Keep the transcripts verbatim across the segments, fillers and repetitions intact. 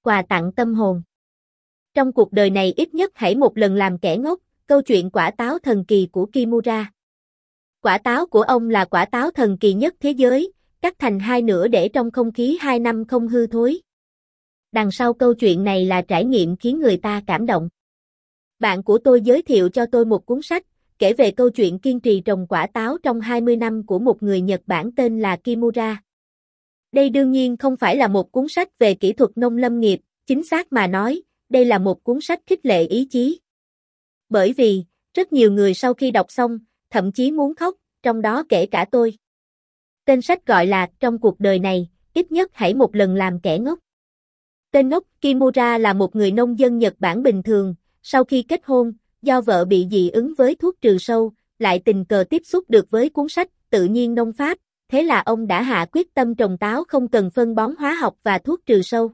quà tặng tâm hồn. Trong cuộc đời này ít nhất hãy một lần làm kẻ ngốc, câu chuyện quả táo thần kỳ của Kimura. Quả táo của ông là quả táo thần kỳ nhất thế giới, cắt thành hai nửa để trong không khí hai năm không hư thối. Đằng sau câu chuyện này là trải nghiệm khiến người ta cảm động. Bạn của tôi giới thiệu cho tôi một cuốn sách, kể về câu chuyện kiên trì trồng quả táo trong hai mươi năm của một người Nhật Bản tên là Kimura. Đây đương nhiên không phải là một cuốn sách về kỹ thuật nông lâm nghiệp, chính xác mà nói, đây là một cuốn sách khích lệ ý chí. Bởi vì, rất nhiều người sau khi đọc xong, thậm chí muốn khóc, trong đó kể cả tôi. Tên sách gọi là Trong cuộc đời này, ít nhất hãy một lần làm kẻ ngốc. Tên ngốc Kimura là một người nông dân Nhật Bản bình thường, sau khi kết hôn, do vợ bị dị ứng với thuốc trừ sâu, lại tình cờ tiếp xúc được với cuốn sách Tự nhiên nông pháp, thế là ông đã hạ quyết tâm trồng táo không cần phân bón hóa học và thuốc trừ sâu.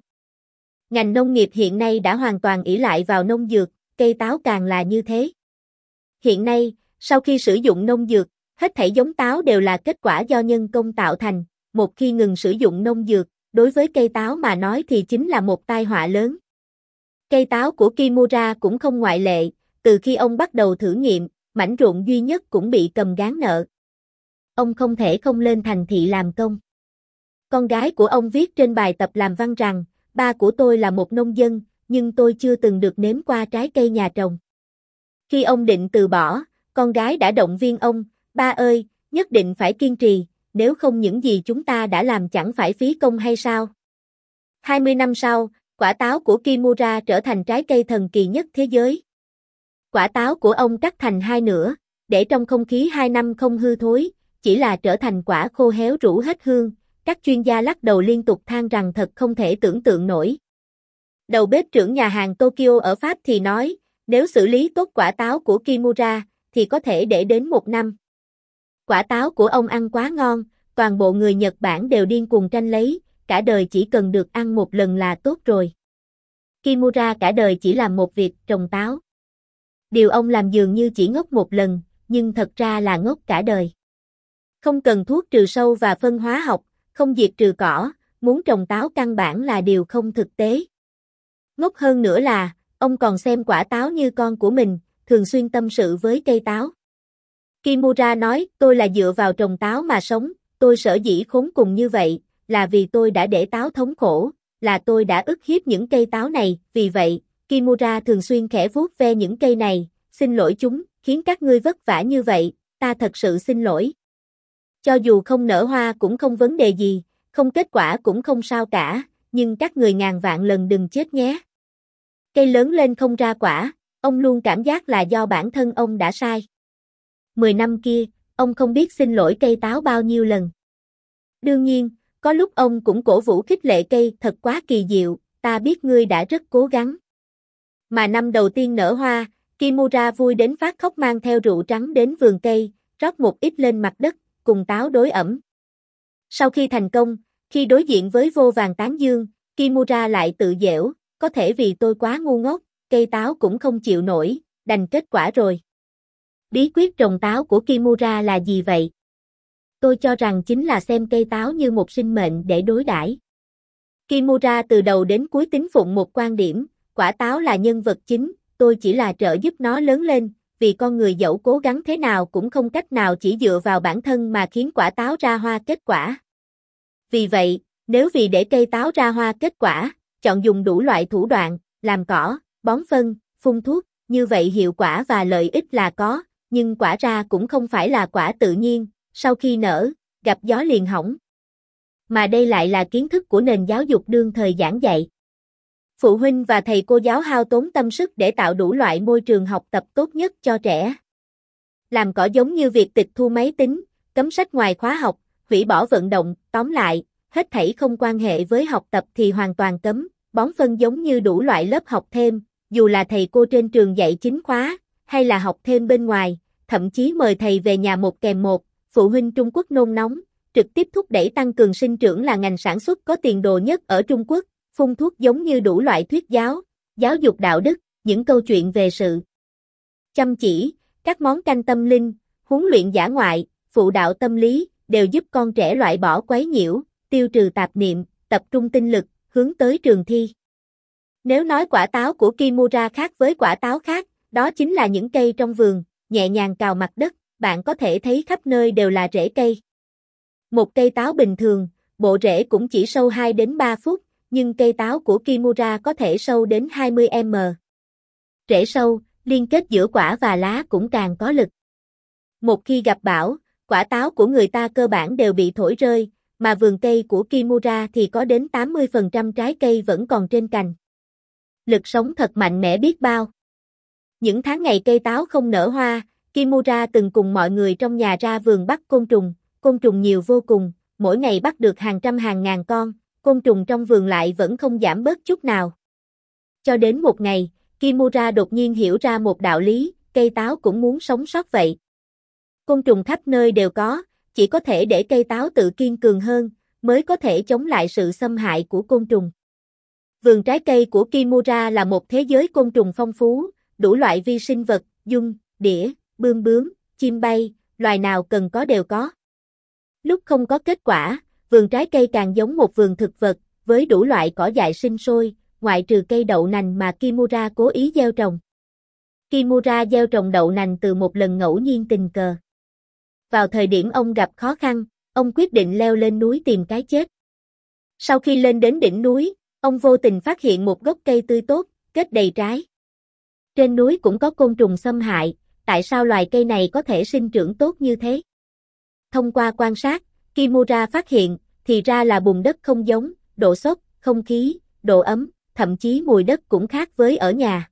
Ngành nông nghiệp hiện nay đã hoàn toàn ỷ lại vào nông dược, cây táo càng là như thế. Hiện nay, sau khi sử dụng nông dược, hết thảy giống táo đều là kết quả do nhân công tạo thành, một khi ngừng sử dụng nông dược, đối với cây táo mà nói thì chính là một tai họa lớn. Cây táo của Kimura cũng không ngoại lệ, từ khi ông bắt đầu thử nghiệm, mảnh ruộng duy nhất cũng bị cầm gán nợ. Ông không thể không lên thành thị làm công. Con gái của ông viết trên bài tập làm văn rằng, ba của tôi là một nông dân, nhưng tôi chưa từng được nếm qua trái cây nhà trồng. Khi ông định từ bỏ, con gái đã động viên ông, ba ơi, nhất định phải kiên trì, nếu không những gì chúng ta đã làm chẳng phải phí công hay sao? hai mươi năm sau, quả táo của Kimura trở thành trái cây thần kỳ nhất thế giới. Quả táo của ông cắt thành hai nửa, để trong không khí hai năm không hư thối, chỉ là trở thành quả khô héo rũ hết hương, các chuyên gia lắc đầu liên tục than rằng thật không thể tưởng tượng nổi. Đầu bếp trưởng nhà hàng Tokyo ở Pháp thì nói, nếu xử lý tốt quả táo của Kimura, thì có thể để đến một năm. Quả táo của ông ăn quá ngon, toàn bộ người Nhật Bản đều điên cuồng tranh lấy, cả đời chỉ cần được ăn một lần là tốt rồi. Kimura cả đời chỉ làm một việc, trồng táo. Điều ông làm dường như chỉ ngốc một lần, nhưng thật ra là ngốc cả đời. Không cần thuốc trừ sâu và phân hóa học, không diệt trừ cỏ, muốn trồng táo căn bản là điều không thực tế. Ngốc hơn nữa là, ông còn xem quả táo như con của mình, thường xuyên tâm sự với cây táo. Kimura nói, tôi là dựa vào trồng táo mà sống, tôi sở dĩ khốn cùng như vậy, là vì tôi đã để táo thống khổ, là tôi đã ức hiếp những cây táo này, vì vậy, Kimura thường xuyên khẽ vuốt ve những cây này, xin lỗi chúng, khiến các ngươi vất vả như vậy, ta thật sự xin lỗi. Cho dù không nở hoa cũng không vấn đề gì, không kết quả cũng không sao cả, nhưng các người ngàn vạn lần đừng chết nhé. Cây lớn lên không ra quả, ông luôn cảm giác là do bản thân ông đã sai. Mười năm kia, ông không biết xin lỗi cây táo bao nhiêu lần. Đương nhiên, có lúc ông cũng cổ vũ khích lệ cây, thật quá kỳ diệu, ta biết ngươi đã rất cố gắng. Mà năm đầu tiên nở hoa, Kimura vui đến phát khóc mang theo rượu trắng đến vườn cây, rót một ít lên mặt đất, cùng táo đối ẩm. Sau khi thành công, khi đối diện với vô vàn tán dương, Kimura lại tự giễu, có thể vì tôi quá ngu ngốc, cây táo cũng không chịu nổi, đành kết quả rồi. Bí quyết trồng táo của Kimura là gì vậy? Tôi cho rằng chính là xem cây táo như một sinh mệnh để đối đãi. Kimura từ đầu đến cuối tín phụng một quan điểm, quả táo là nhân vật chính, tôi chỉ là trợ giúp nó lớn lên, vì con người dẫu cố gắng thế nào cũng không cách nào chỉ dựa vào bản thân mà khiến quả táo ra hoa kết quả. Vì vậy, nếu vì để cây táo ra hoa kết quả, chọn dùng đủ loại thủ đoạn, làm cỏ, bón phân, phun thuốc, như vậy hiệu quả và lợi ích là có, nhưng quả ra cũng không phải là quả tự nhiên, sau khi nở, gặp gió liền hỏng. Mà đây lại là kiến thức của nền giáo dục đương thời giảng dạy. Phụ huynh và thầy cô giáo hao tốn tâm sức để tạo đủ loại môi trường học tập tốt nhất cho trẻ. Làm cỏ giống như việc tịch thu máy tính, cấm sách ngoài khóa học, hủy bỏ vận động, tóm lại, hết thảy không quan hệ với học tập thì hoàn toàn cấm, bón phân giống như đủ loại lớp học thêm, dù là thầy cô trên trường dạy chính khóa, hay là học thêm bên ngoài, thậm chí mời thầy về nhà một kèm một, phụ huynh Trung Quốc nôn nóng, trực tiếp thúc đẩy tăng cường sinh trưởng là ngành sản xuất có tiền đồ nhất ở Trung Quốc, phun thuốc giống như đủ loại thuyết giáo, giáo dục đạo đức, những câu chuyện về sự chăm chỉ, các món canh tâm linh, huấn luyện dã ngoại, phụ đạo tâm lý, đều giúp con trẻ loại bỏ quấy nhiễu, tiêu trừ tạp niệm, tập trung tinh lực, hướng tới trường thi. Nếu nói quả táo của Kimura khác với quả táo khác, đó chính là những cây trong vườn, nhẹ nhàng cào mặt đất, bạn có thể thấy khắp nơi đều là rễ cây. Một cây táo bình thường, bộ rễ cũng chỉ sâu hai đến ba phút, nhưng cây táo của Kimura có thể sâu đến hai mươi mét. Rễ sâu, liên kết giữa quả và lá cũng càng có lực. Một khi gặp bão, quả táo của người ta cơ bản đều bị thổi rơi, mà vườn cây của Kimura thì có đến tám mươi phần trăm trái cây vẫn còn trên cành. Lực sống thật mạnh mẽ biết bao. Những tháng ngày cây táo không nở hoa, Kimura từng cùng mọi người trong nhà ra vườn bắt côn trùng, côn trùng nhiều vô cùng, mỗi ngày bắt được hàng trăm hàng ngàn con, côn trùng trong vườn lại vẫn không giảm bớt chút nào. Cho đến một ngày, Kimura đột nhiên hiểu ra một đạo lý, cây táo cũng muốn sống sót vậy. Côn trùng khắp nơi đều có, chỉ có thể để cây táo tự kiên cường hơn, mới có thể chống lại sự xâm hại của côn trùng. Vườn trái cây của Kimura là một thế giới côn trùng phong phú, đủ loại vi sinh vật, giun, đĩa, bươm bướm, chim bay, loài nào cần có đều có. Lúc không có kết quả, vườn trái cây càng giống một vườn thực vật, với đủ loại cỏ dại sinh sôi, ngoại trừ cây đậu nành mà Kimura cố ý gieo trồng. Kimura gieo trồng đậu nành từ một lần ngẫu nhiên tình cờ. Vào thời điểm ông gặp khó khăn, ông quyết định leo lên núi tìm cái chết. Sau khi lên đến đỉnh núi, ông vô tình phát hiện một gốc cây tươi tốt, kết đầy trái. Trên núi cũng có côn trùng xâm hại, tại sao loài cây này có thể sinh trưởng tốt như thế? Thông qua quan sát, Kimura phát hiện, thì ra là bùn đất không giống, độ xốp, không khí, độ ấm, thậm chí mùi đất cũng khác với ở nhà.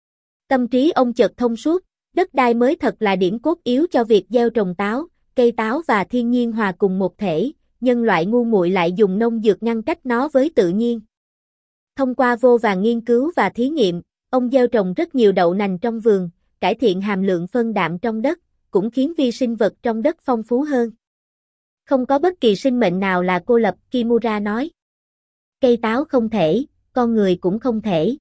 Tâm trí ông chợt thông suốt, đất đai mới thật là điểm cốt yếu cho việc gieo trồng táo, cây táo và thiên nhiên hòa cùng một thể, nhân loại ngu muội lại dùng nông dược ngăn cách nó với tự nhiên. Thông qua vô vàn nghiên cứu và thí nghiệm, ông gieo trồng rất nhiều đậu nành trong vườn, cải thiện hàm lượng phân đạm trong đất, cũng khiến vi sinh vật trong đất phong phú hơn. Không có bất kỳ sinh mệnh nào là cô lập, Kimura nói. Cây táo không thể, con người cũng không thể.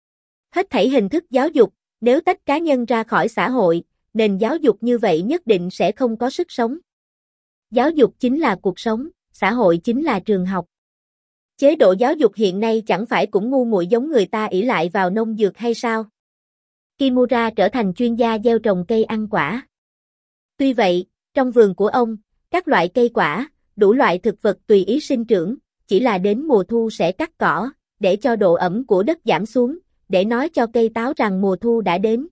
Hết thảy hình thức giáo dục, nếu tách cá nhân ra khỏi xã hội, nền giáo dục như vậy nhất định sẽ không có sức sống. Giáo dục chính là cuộc sống, xã hội chính là trường học. Chế độ giáo dục hiện nay chẳng phải cũng ngu muội giống người ta ỷ lại vào nông dược hay sao? Kimura trở thành chuyên gia gieo trồng cây ăn quả. Tuy vậy, trong vườn của ông, các loại cây quả, đủ loại thực vật tùy ý sinh trưởng, chỉ là đến mùa thu sẽ cắt cỏ, để cho độ ẩm của đất giảm xuống, để nói cho cây táo rằng mùa thu đã đến.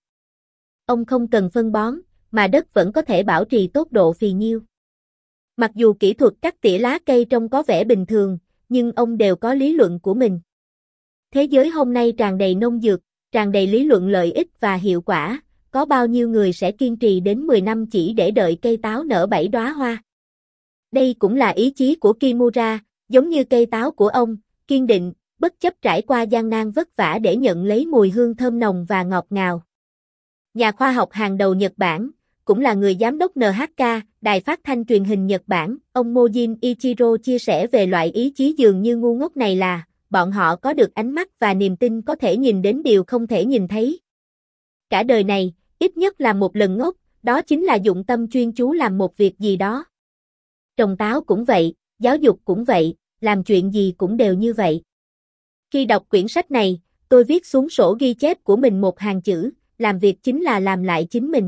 Ông không cần phân bón, mà đất vẫn có thể bảo trì tốt độ phì nhiêu. Mặc dù kỹ thuật cắt tỉa lá cây trông có vẻ bình thường, nhưng ông đều có lý luận của mình. Thế giới hôm nay tràn đầy nông dược, tràn đầy lý luận lợi ích và hiệu quả, có bao nhiêu người sẽ kiên trì đến mười năm chỉ để đợi cây táo nở bảy đóa hoa. Đây cũng là ý chí của Kimura, giống như cây táo của ông, kiên định, bất chấp trải qua gian nan vất vả để nhận lấy mùi hương thơm nồng và ngọt ngào. Nhà khoa học hàng đầu Nhật Bản, cũng là người giám đốc en hát ca, đài phát thanh truyền hình Nhật Bản, ông Mojin Ichiro chia sẻ về loại ý chí dường như ngu ngốc này là, bọn họ có được ánh mắt và niềm tin có thể nhìn đến điều không thể nhìn thấy. Cả đời này, ít nhất là một lần ngốc, đó chính là dụng tâm chuyên chú làm một việc gì đó. Trồng táo cũng vậy, giáo dục cũng vậy, làm chuyện gì cũng đều như vậy. Khi đọc quyển sách này, tôi viết xuống sổ ghi chép của mình một hàng chữ, làm việc chính là làm lại chính mình.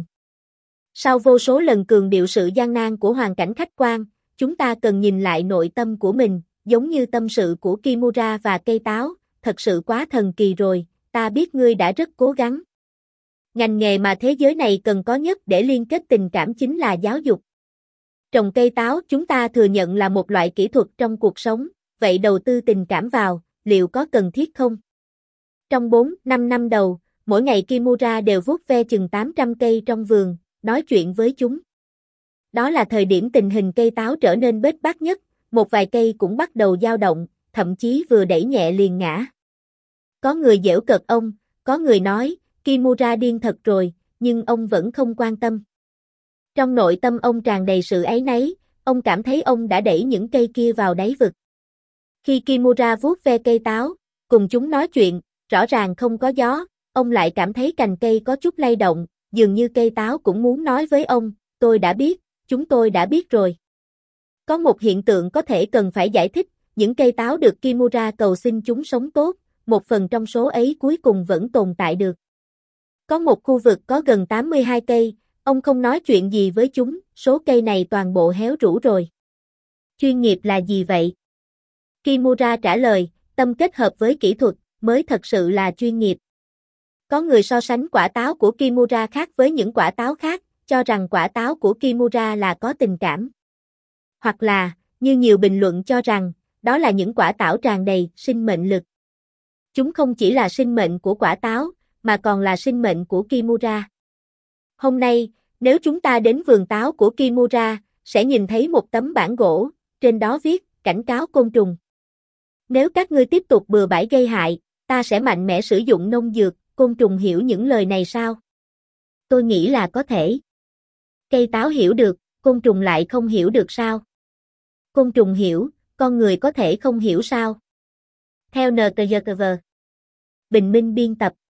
Sau vô số lần cường điệu sự gian nan của hoàn cảnh khách quan, chúng ta cần nhìn lại nội tâm của mình, giống như tâm sự của Kimura và cây táo, thật sự quá thần kỳ rồi, ta biết ngươi đã rất cố gắng. Ngành nghề mà thế giới này cần có nhất để liên kết tình cảm chính là giáo dục. Trồng cây táo chúng ta thừa nhận là một loại kỹ thuật trong cuộc sống, vậy đầu tư tình cảm vào, liệu có cần thiết không? Trong bốn năm năm đầu, mỗi ngày Kimura đều vuốt ve chừng tám trăm cây trong vườn, nói chuyện với chúng. Đó là thời điểm tình hình cây táo trở nên bết bát nhất, một vài cây cũng bắt đầu dao động, thậm chí vừa đẩy nhẹ liền ngã. Có người giễu cợt ông, có người nói, Kimura điên thật rồi, nhưng ông vẫn không quan tâm. Trong nội tâm ông tràn đầy sự áy náy, ông cảm thấy ông đã đẩy những cây kia vào đáy vực. Khi Kimura vuốt ve cây táo, cùng chúng nói chuyện, rõ ràng không có gió, ông lại cảm thấy cành cây có chút lay động, dường như cây táo cũng muốn nói với ông, tôi đã biết, chúng tôi đã biết rồi. Có một hiện tượng có thể cần phải giải thích, những cây táo được Kimura cầu xin chúng sống tốt, một phần trong số ấy cuối cùng vẫn tồn tại được. Có một khu vực có gần tám mươi hai cây, ông không nói chuyện gì với chúng, số cây này toàn bộ héo rũ rồi. Chuyên nghiệp là gì vậy? Kimura trả lời, tâm kết hợp với kỹ thuật, mới thật sự là chuyên nghiệp. Có người so sánh quả táo của Kimura khác với những quả táo khác, cho rằng quả táo của Kimura là có tình cảm. Hoặc là, như nhiều bình luận cho rằng, đó là những quả táo tràn đầy sinh mệnh lực. Chúng không chỉ là sinh mệnh của quả táo, mà còn là sinh mệnh của Kimura. Hôm nay, nếu chúng ta đến vườn táo của Kimura, sẽ nhìn thấy một tấm bảng gỗ, trên đó viết, cảnh cáo côn trùng. Nếu các ngươi tiếp tục bừa bãi gây hại, ta sẽ mạnh mẽ sử dụng nông dược, côn trùng hiểu những lời này sao? Tôi nghĩ là có thể. Cây táo hiểu được, côn trùng lại không hiểu được sao? Côn trùng hiểu, con người có thể không hiểu sao? Theo en tê giê tê vê. Bình minh biên tập.